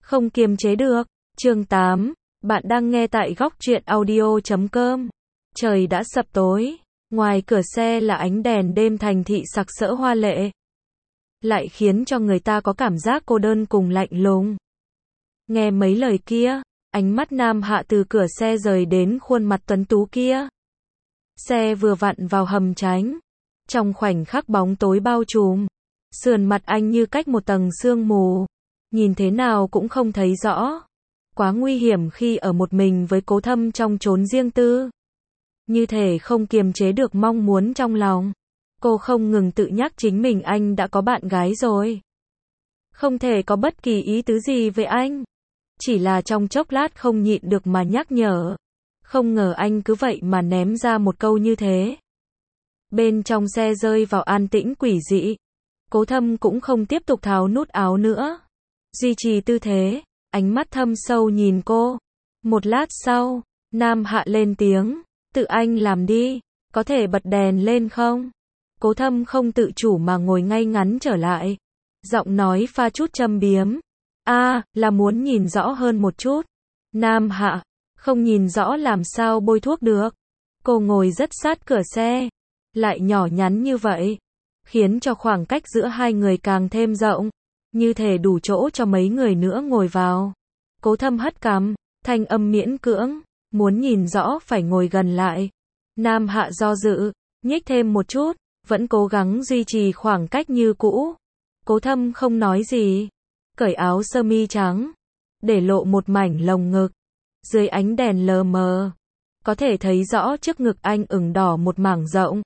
Không kiềm chế được. Chương 8. Bạn đang nghe tại góc truyện audio.com. Trời đã sập tối. Ngoài cửa xe là ánh đèn đêm thành thị sặc sỡ hoa lệ, lại khiến cho người ta có cảm giác cô đơn cùng lạnh lùng. Nghe mấy lời kia, ánh mắt Nam Hạ từ cửa xe rời đến khuôn mặt tuấn tú kia. Xe vừa vặn vào hầm tránh. Trong khoảnh khắc bóng tối bao trùm, sườn mặt anh như cách một tầng sương mù, nhìn thế nào cũng không thấy rõ. Quá nguy hiểm khi ở một mình với Cố Thâm trong chốn riêng tư. Như thể không kiềm chế được mong muốn trong lòng. Cô không ngừng tự nhắc chính mình anh đã có bạn gái rồi. Không thể có bất kỳ ý tứ gì với anh. Chỉ là trong chốc lát không nhịn được mà nhắc nhở. Không ngờ anh cứ vậy mà ném ra một câu như thế. Bên trong xe rơi vào an tĩnh quỷ dị. Cố Thâm cũng không tiếp tục tháo nút áo nữa. Duy trì tư thế, ánh mắt thâm sâu nhìn cô. Một lát sau, Nam Hạ lên tiếng, tự anh làm đi, có thể bật đèn lên không? Cố Thâm không tự chủ mà ngồi ngay ngắn trở lại. Giọng nói pha chút châm biếm. Là muốn nhìn rõ hơn một chút. Nam Hạ, không nhìn rõ làm sao bôi thuốc được. Cô ngồi rất sát cửa xe, lại nhỏ nhắn như vậy, khiến cho khoảng cách giữa hai người càng thêm rộng, như thể đủ chỗ cho mấy người nữa ngồi vào. Cố Thâm hất cằm, thanh âm miễn cưỡng, muốn nhìn rõ phải ngồi gần lại. Nam Hạ do dự, nhích thêm một chút, vẫn cố gắng duy trì khoảng cách như cũ. Cố Thâm không nói gì, cởi áo sơ mi trắng, để lộ một mảnh lồng ngực. Dưới ánh đèn lờ mờ, có thể thấy rõ trước ngực anh ửng đỏ một mảng rộng.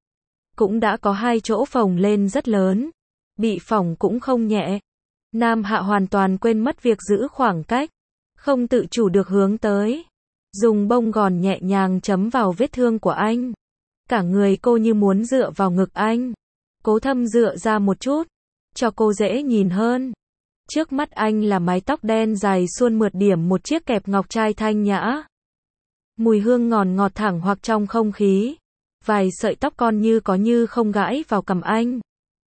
Cũng đã có hai chỗ phồng lên rất lớn, bị phỏng cũng không nhẹ. Nam Hạ hoàn toàn quên mất việc giữ khoảng cách, không tự chủ được hướng tới, dùng bông gòn nhẹ nhàng chấm vào vết thương của anh. Cả người cô như muốn dựa vào ngực anh. Cố Thâm dựa ra một chút, cho cô dễ nhìn hơn. Trước mắt anh là mái tóc đen dài suôn mượt điểm một chiếc kẹp ngọc trai thanh nhã. Mùi hương ngọt thẳng hoặc trong không khí. Vài sợi tóc con như có như không gãi vào cằm anh.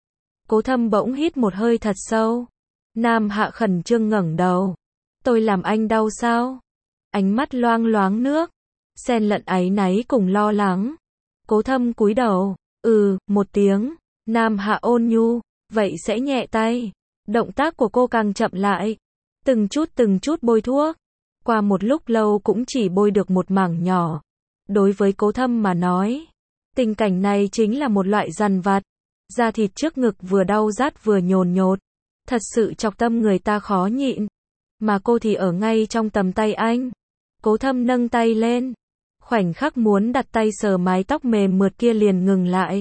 Cố Thâm bỗng hít một hơi thật sâu. Nam Hạ khẩn trương ngẩng đầu. Tôi làm anh đau sao? Ánh mắt loang loáng nước, xen lẫn áy náy cùng lo lắng. Cố Thâm cúi đầu. Một tiếng. Nam Hạ ôn nhu. Vậy sẽ nhẹ tay. Động tác của cô càng chậm lại. Từng chút bôi thuốc. Qua một lúc lâu cũng chỉ bôi được một mảng nhỏ. Đối với Cố Thâm mà nói, tình cảnh này chính là một loại dằn vặt. Da thịt trước ngực vừa đau rát vừa nhồn nhột. Thật sự chọc tâm người ta khó nhịn. Mà cô thì ở ngay trong tầm tay anh. Cố Thâm nâng tay lên. Khoảnh khắc muốn đặt tay sờ mái tóc mềm mượt kia liền ngừng lại.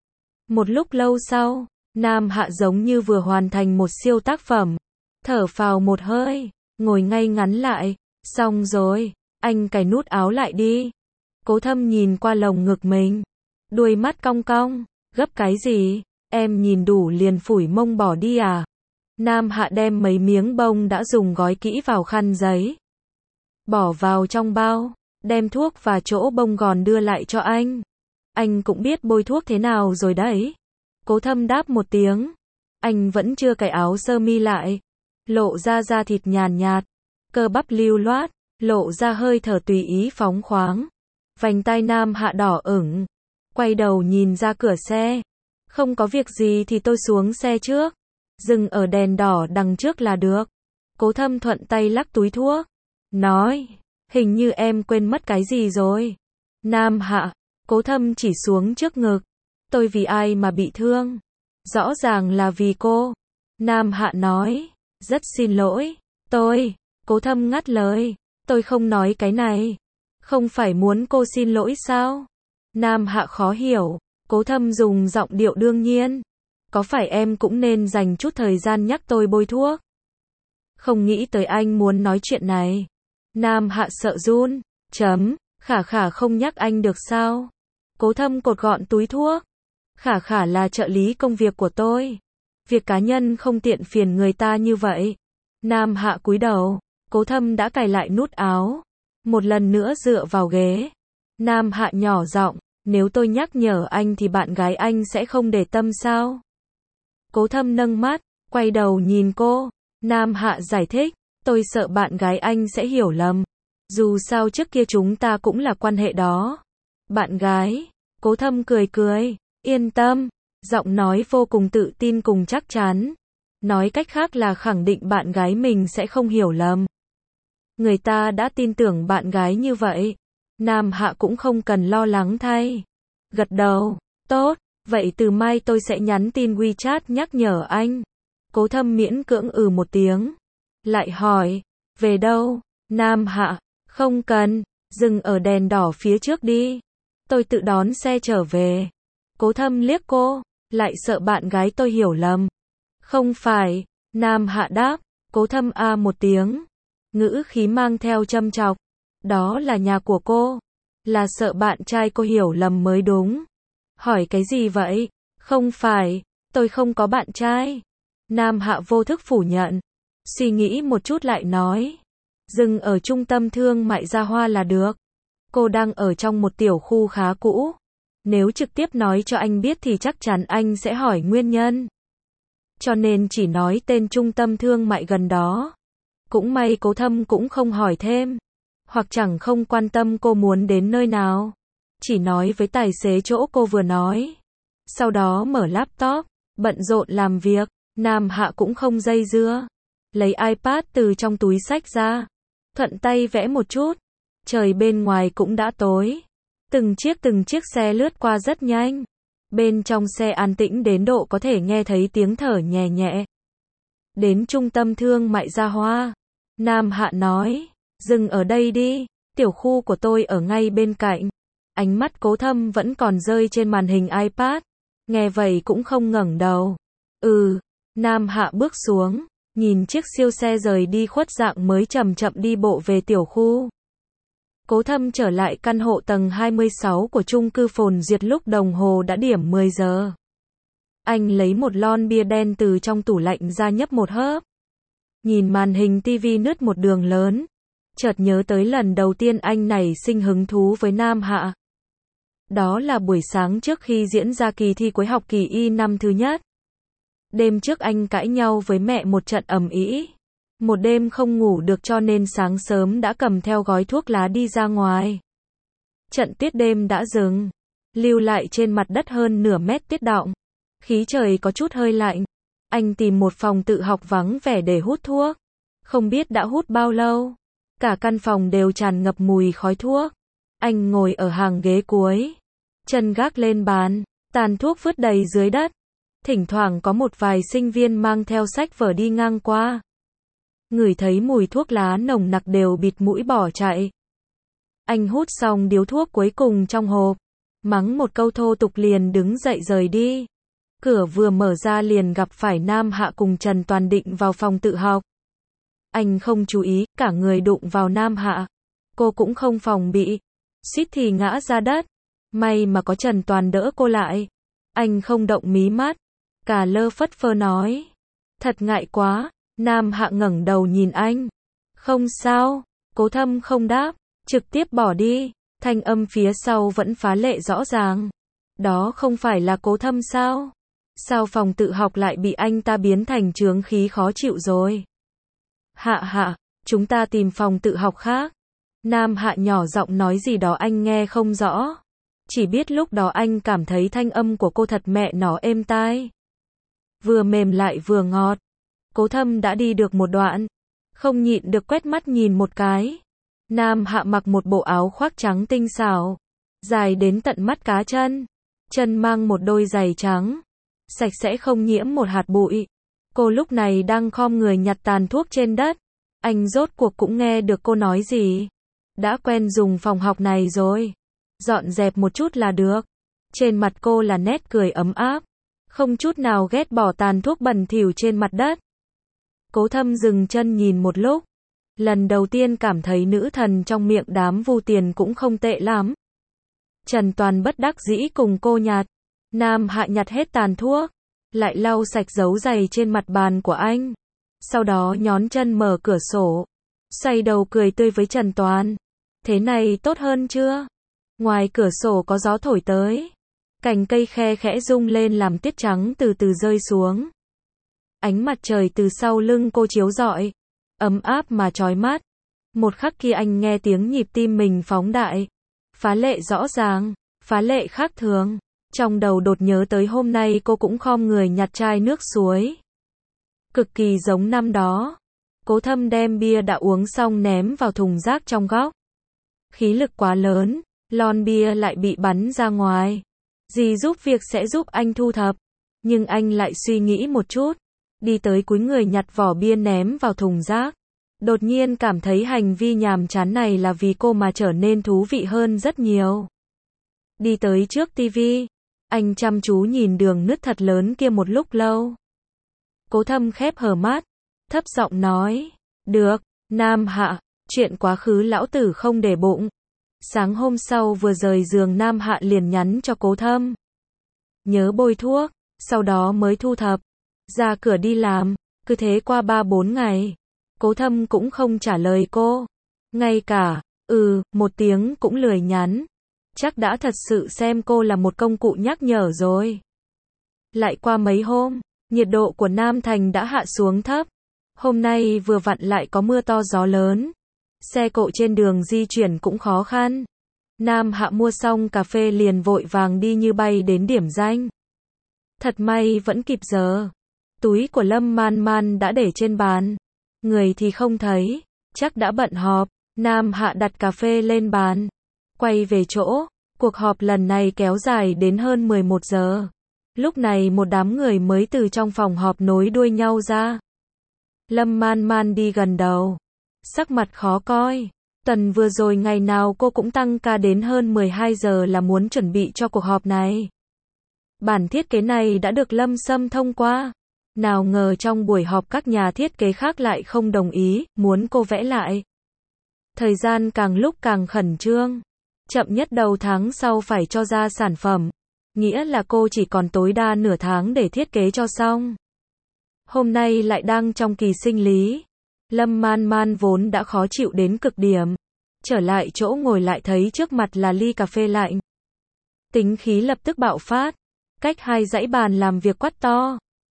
Một lúc lâu sau, Nam Hạ giống như vừa hoàn thành một siêu tác phẩm. Thở phào một hơi, ngồi ngay ngắn lại. Xong rồi, anh cài nút áo lại đi. Cố Thâm nhìn qua lồng ngực mình. Đuôi mắt cong cong. Gấp cái gì? Em nhìn đủ liền phủi mông bỏ đi à? Nam Hạ đem mấy miếng bông đã dùng gói kỹ vào khăn giấy, bỏ vào trong bao, đem thuốc và chỗ bông gòn đưa lại cho anh. Anh cũng biết bôi thuốc thế nào rồi đấy. Cố Thâm đáp một tiếng. Anh vẫn chưa cài áo sơ mi lại, lộ ra da thịt nhàn nhạt, cơ bắp lưu loát, lộ ra hơi thở tùy ý phóng khoáng. Vành tai Nam Hạ đỏ ửng, quay đầu nhìn ra cửa xe. Không có việc gì thì tôi xuống xe trước, dừng ở đèn đỏ đằng trước là được. Cố Thâm thuận tay lắc túi thuốc, nói, hình như em quên mất cái gì rồi. Nam Hạ, Cố Thâm chỉ xuống trước ngực. Tôi vì ai mà bị thương? Rõ ràng là vì cô. Nam Hạ nói, rất xin lỗi. Cố Thâm ngắt lời, tôi không nói cái này. Không phải muốn cô xin lỗi sao? Nam Hạ khó hiểu. Cố Thâm dùng giọng điệu đương nhiên. Có phải em cũng nên dành chút thời gian nhắc tôi bôi thuốc? Không nghĩ tới anh muốn nói chuyện này. Nam Hạ sợ run. Khả không nhắc anh được sao? Cố Thâm cột gọn túi thuốc. Khả là trợ lý công việc của tôi. Việc cá nhân không tiện phiền người ta như vậy. Nam Hạ cúi đầu. Cố Thâm đã cài lại nút áo. Một lần nữa dựa vào ghế. Nam Hạ nhỏ giọng, nếu tôi nhắc nhở anh thì bạn gái anh sẽ không để tâm sao? Cố Thâm nâng mắt, quay đầu nhìn cô. Nam Hạ giải thích, Tôi sợ bạn gái anh sẽ hiểu lầm. Dù sao trước kia chúng ta cũng là quan hệ đó. Bạn gái, Cố Thâm cười cười, yên tâm, giọng nói vô cùng tự tin cùng chắc chắn. Nói cách khác là khẳng định bạn gái mình sẽ không hiểu lầm. Người ta đã tin tưởng bạn gái như vậy. Nam Hạ cũng không cần lo lắng thay. Gật đầu, tốt, vậy từ mai tôi sẽ nhắn tin WeChat nhắc nhở anh. Cố Thâm miễn cưỡng một tiếng. Lại hỏi, về đâu? Nam Hạ, không cần, dừng ở đèn đỏ phía trước đi. Tôi tự đón xe trở về. Cố Thâm liếc cô, lại sợ bạn gái tôi hiểu lầm. Không phải, Nam Hạ đáp, Cố Thâm một tiếng. Ngữ khí mang theo châm chọc. Đó là nhà của cô. Là sợ bạn trai cô hiểu lầm mới đúng. Hỏi cái gì vậy? Không phải, tôi không có bạn trai. Nam Hạ vô thức phủ nhận. Suy nghĩ một chút lại nói. Dừng ở trung tâm thương mại Gia Hoa là được. Cô đang ở trong một tiểu khu khá cũ. Nếu trực tiếp nói cho anh biết thì chắc chắn anh sẽ hỏi nguyên nhân. Cho nên chỉ nói tên trung tâm thương mại gần đó. Cũng may Cố Thâm cũng không hỏi thêm. Hoặc chẳng không quan tâm cô muốn đến nơi nào. Chỉ nói với tài xế chỗ cô vừa nói. Sau đó mở laptop, bận rộn làm việc. Nam Hạ cũng không dây dưa. Lấy iPad từ trong túi xách ra. Thuận tay vẽ một chút. Trời bên ngoài cũng đã tối. Từng chiếc xe lướt qua rất nhanh. Bên trong xe an tĩnh đến độ có thể nghe thấy tiếng thở nhẹ nhẹ. Đến trung tâm thương mại Gia Hoa. Nam Hạ nói, dừng ở đây đi, tiểu khu của tôi ở ngay bên cạnh. Ánh mắt Cố Thâm vẫn còn rơi trên màn hình iPad. Nghe vậy cũng không ngẩng đầu. Nam Hạ bước xuống, nhìn chiếc siêu xe rời đi khuất dạng mới chậm chậm đi bộ về tiểu khu. Cố Thâm trở lại căn hộ tầng 26 của chung cư Phồn Duyệt lúc đồng hồ đã điểm 10 giờ. Anh lấy một lon bia đen từ trong tủ lạnh ra nhấp một hớp. Nhìn màn hình tivi nứt một đường lớn. Chợt nhớ tới lần đầu tiên anh nảy sinh hứng thú với Nam Hạ. Đó là buổi sáng trước khi diễn ra kỳ thi cuối học kỳ Y năm thứ nhất. Đêm trước anh cãi nhau với mẹ một trận ầm ĩ. Một đêm không ngủ được cho nên sáng sớm đã cầm theo gói thuốc lá đi ra ngoài. Trận tuyết đêm đã dừng, lưu lại trên mặt đất hơn nửa mét tuyết đọng. Khí trời có chút hơi lạnh. Anh tìm một phòng tự học vắng vẻ để hút thuốc. Không biết đã hút bao lâu. Cả căn phòng đều tràn ngập mùi khói thuốc. Anh ngồi ở hàng ghế cuối. Chân gác lên bàn, tàn thuốc vứt đầy dưới đất. Thỉnh thoảng có một vài sinh viên mang theo sách vở đi ngang qua. Ngửi thấy mùi thuốc lá nồng nặc đều bịt mũi bỏ chạy. Anh hút xong điếu thuốc cuối cùng trong hộp. Mắng một câu thô tục liền đứng dậy rời đi. Cửa vừa mở ra liền gặp phải Nam Hạ cùng Trần Toàn định vào phòng tự học. Anh không chú ý, cả người đụng vào Nam Hạ. Cô cũng không phòng bị. Suýt thì ngã ra đất. May mà có Trần Toàn đỡ cô lại. Anh không động mí mắt. Cả lơ phất phơ nói. Thật ngại quá. Nam Hạ ngẩng đầu nhìn anh. Không sao. Cố Thâm không đáp. Trực tiếp bỏ đi. Thanh âm phía sau vẫn phá lệ rõ ràng. Đó không phải là Cố Thâm sao? Sao phòng tự học lại bị anh ta biến thành chướng khí khó chịu rồi? Hạ, chúng ta tìm phòng tự học khác. Nam Hạ nhỏ giọng nói gì đó anh nghe không rõ. Chỉ biết lúc đó anh cảm thấy thanh âm của cô thật mẹ nó êm tai. Vừa mềm lại vừa ngọt. Cố Thâm đã đi được một đoạn. Không nhịn được quét mắt nhìn một cái. Nam Hạ mặc một bộ áo khoác trắng tinh xảo. Dài đến tận mắt cá chân. Chân mang một đôi giày trắng. Sạch sẽ không nhiễm một hạt bụi. Cô lúc này đang khom người nhặt tàn thuốc trên đất. Anh rốt cuộc cũng nghe được cô nói gì. Đã quen dùng phòng học này rồi. Dọn dẹp một chút là được. Trên mặt cô là nét cười ấm áp. Không chút nào ghét bỏ tàn thuốc bẩn thỉu trên mặt đất. Cố Thâm dừng chân nhìn một lúc. Lần đầu tiên cảm thấy nữ thần trong miệng đám vu tiền cũng không tệ lắm. Trần Toàn bất đắc dĩ cùng cô nhặt. Nam Hạ nhặt hết tàn thuốc. Lại lau sạch dấu giày trên mặt bàn của anh. Sau đó nhón chân mở cửa sổ. Xoay đầu cười tươi với Trần Toàn. Thế này tốt hơn chưa? Ngoài cửa sổ có gió thổi tới. Cành cây khe khẽ rung lên làm tuyết trắng từ từ rơi xuống. Ánh mặt trời từ sau lưng cô chiếu rọi. ấm áp mà chói mắt. Một khắc kia anh nghe tiếng nhịp tim mình phóng đại. Phá lệ rõ ràng, phá lệ khác thường. Trong đầu đột nhớ tới hôm nay cô cũng khom người nhặt chai nước suối. Cực kỳ giống năm đó. Cố Thâm đem bia đã uống xong ném vào thùng rác trong góc. Khí lực quá lớn, lon bia lại bị bắn ra ngoài. Dì giúp việc sẽ giúp anh thu thập. Nhưng anh lại suy nghĩ một chút. Đi tới cúi người nhặt vỏ bia ném vào thùng rác. Đột nhiên cảm thấy hành vi nhàm chán này là vì cô mà trở nên thú vị hơn rất nhiều. Đi tới trước tivi. Anh chăm chú nhìn đường nứt thật lớn kia một lúc lâu. Cố Thâm khép hờ mắt. Thấp giọng nói. Được, Nam Hạ, chuyện quá khứ lão tử không để bụng. Sáng hôm sau vừa rời giường Nam Hạ liền nhắn cho Cố Thâm. Nhớ bôi thuốc, sau đó mới thu thập. Ra cửa đi làm, cứ thế qua 3-4 ngày. Cố Thâm cũng không trả lời cô. Ngay cả, một tiếng cũng lười nhắn. Chắc đã thật sự xem cô là một công cụ nhắc nhở rồi. Lại qua mấy hôm, nhiệt độ của Nam Thành đã hạ xuống thấp. Hôm nay vừa vặn lại có mưa to gió lớn. Xe cộ trên đường di chuyển cũng khó khăn. Nam Hạ mua xong cà phê liền vội vàng đi như bay đến điểm danh. Thật may vẫn kịp giờ. Túi của Lâm Man Man đã để trên bàn. Người thì không thấy, chắc đã bận họp. Nam Hạ đặt cà phê lên bàn. Quay về chỗ, cuộc họp lần này kéo dài đến hơn 11 giờ. Lúc này một đám người mới từ trong phòng họp nối đuôi nhau ra. Lâm Man Man đi gần đầu. Sắc mặt khó coi. Tuần vừa rồi ngày nào cô cũng tăng ca đến hơn 12 giờ là muốn chuẩn bị cho cuộc họp này. Bản thiết kế này đã được Lâm Sâm thông qua. Nào ngờ trong buổi họp các nhà thiết kế khác lại không đồng ý, muốn cô vẽ lại. Thời gian càng lúc càng khẩn trương. Chậm nhất đầu tháng sau phải cho ra sản phẩm. Nghĩa là cô chỉ còn tối đa nửa tháng để thiết kế cho xong. Hôm nay lại đang trong kỳ sinh lý. Lâm Man Man vốn đã khó chịu đến cực điểm. Trở lại chỗ ngồi lại thấy trước mặt là ly cà phê lạnh. Tính khí lập tức bạo phát. Cách 2 dãy bàn làm việc quát to.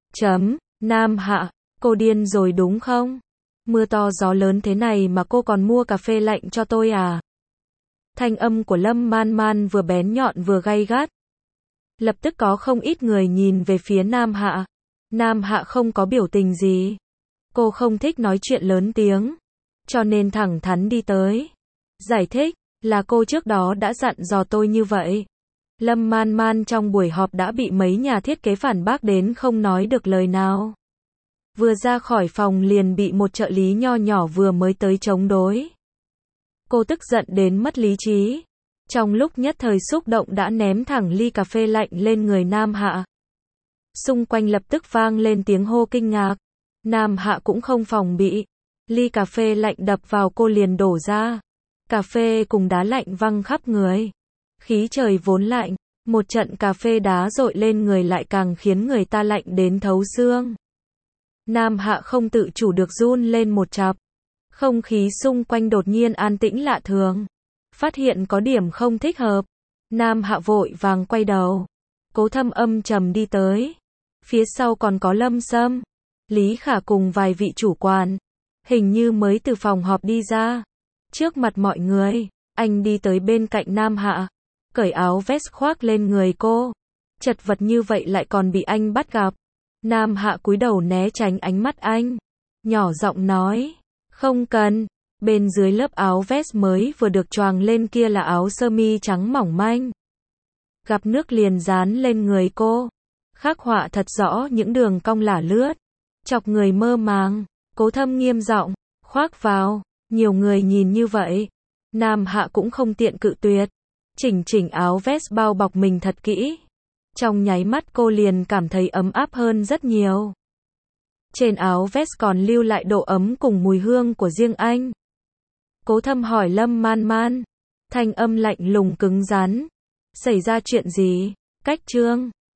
Nam Hạ, cô điên rồi đúng không? Mưa to gió lớn thế này mà cô còn mua cà phê lạnh cho tôi à? Thanh âm của Lâm Man Man vừa bén nhọn vừa gay gắt. Lập tức có không ít người nhìn về phía Nam Hạ. Nam Hạ không có biểu tình gì. Cô không thích nói chuyện lớn tiếng. Cho nên thẳng thắn đi tới. Giải thích, là cô trước đó đã dặn dò tôi như vậy. Lâm Man Man trong buổi họp đã bị mấy nhà thiết kế phản bác đến không nói được lời nào. Vừa ra khỏi phòng liền bị một trợ lý nho nhỏ vừa mới tới chống đối. Cô tức giận đến mất lý trí. Trong lúc nhất thời xúc động đã ném thẳng ly cà phê lạnh lên người Nam Hạ. Xung quanh lập tức vang lên tiếng hô kinh ngạc. Nam Hạ cũng không phòng bị. Ly cà phê lạnh đập vào cô liền đổ ra. Cà phê cùng đá lạnh văng khắp người. Khí trời vốn lạnh, một trận cà phê đá dội lên người lại càng khiến người ta lạnh đến thấu xương. Nam Hạ không tự chủ được run lên một chập. Không khí xung quanh đột nhiên an tĩnh lạ thường. Phát hiện có điểm không thích hợp. Nam Hạ vội vàng quay đầu. Cố Thâm âm trầm đi tới. Phía sau còn có Lâm Sâm, Lý Khả cùng vài vị chủ quản. Hình như mới từ phòng họp đi ra. Trước mặt mọi người, anh đi tới bên cạnh Nam Hạ. Cởi áo vest khoác lên người cô. Chật vật như vậy lại còn bị anh bắt gặp. Nam Hạ cúi đầu né tránh ánh mắt anh. Nhỏ giọng nói. Không cần. Bên dưới lớp áo vest mới vừa được choàng lên kia là áo sơ mi trắng mỏng manh. Gặp nước liền dán lên người cô. Khắc họa thật rõ những đường cong lả lướt. Chọc người mơ màng. Cố Thâm nghiêm giọng. Khoác vào. Nhiều người nhìn như vậy. Nam Hạ cũng không tiện cự tuyệt. Chỉnh áo vest bao bọc mình thật kỹ. Trong nháy mắt cô liền cảm thấy ấm áp hơn rất nhiều. Trên áo vest còn lưu lại độ ấm cùng mùi hương của riêng anh. Cố Thâm hỏi Lâm Man Man. Thanh âm lạnh lùng cứng rắn. Xảy ra chuyện gì? Cách Trương.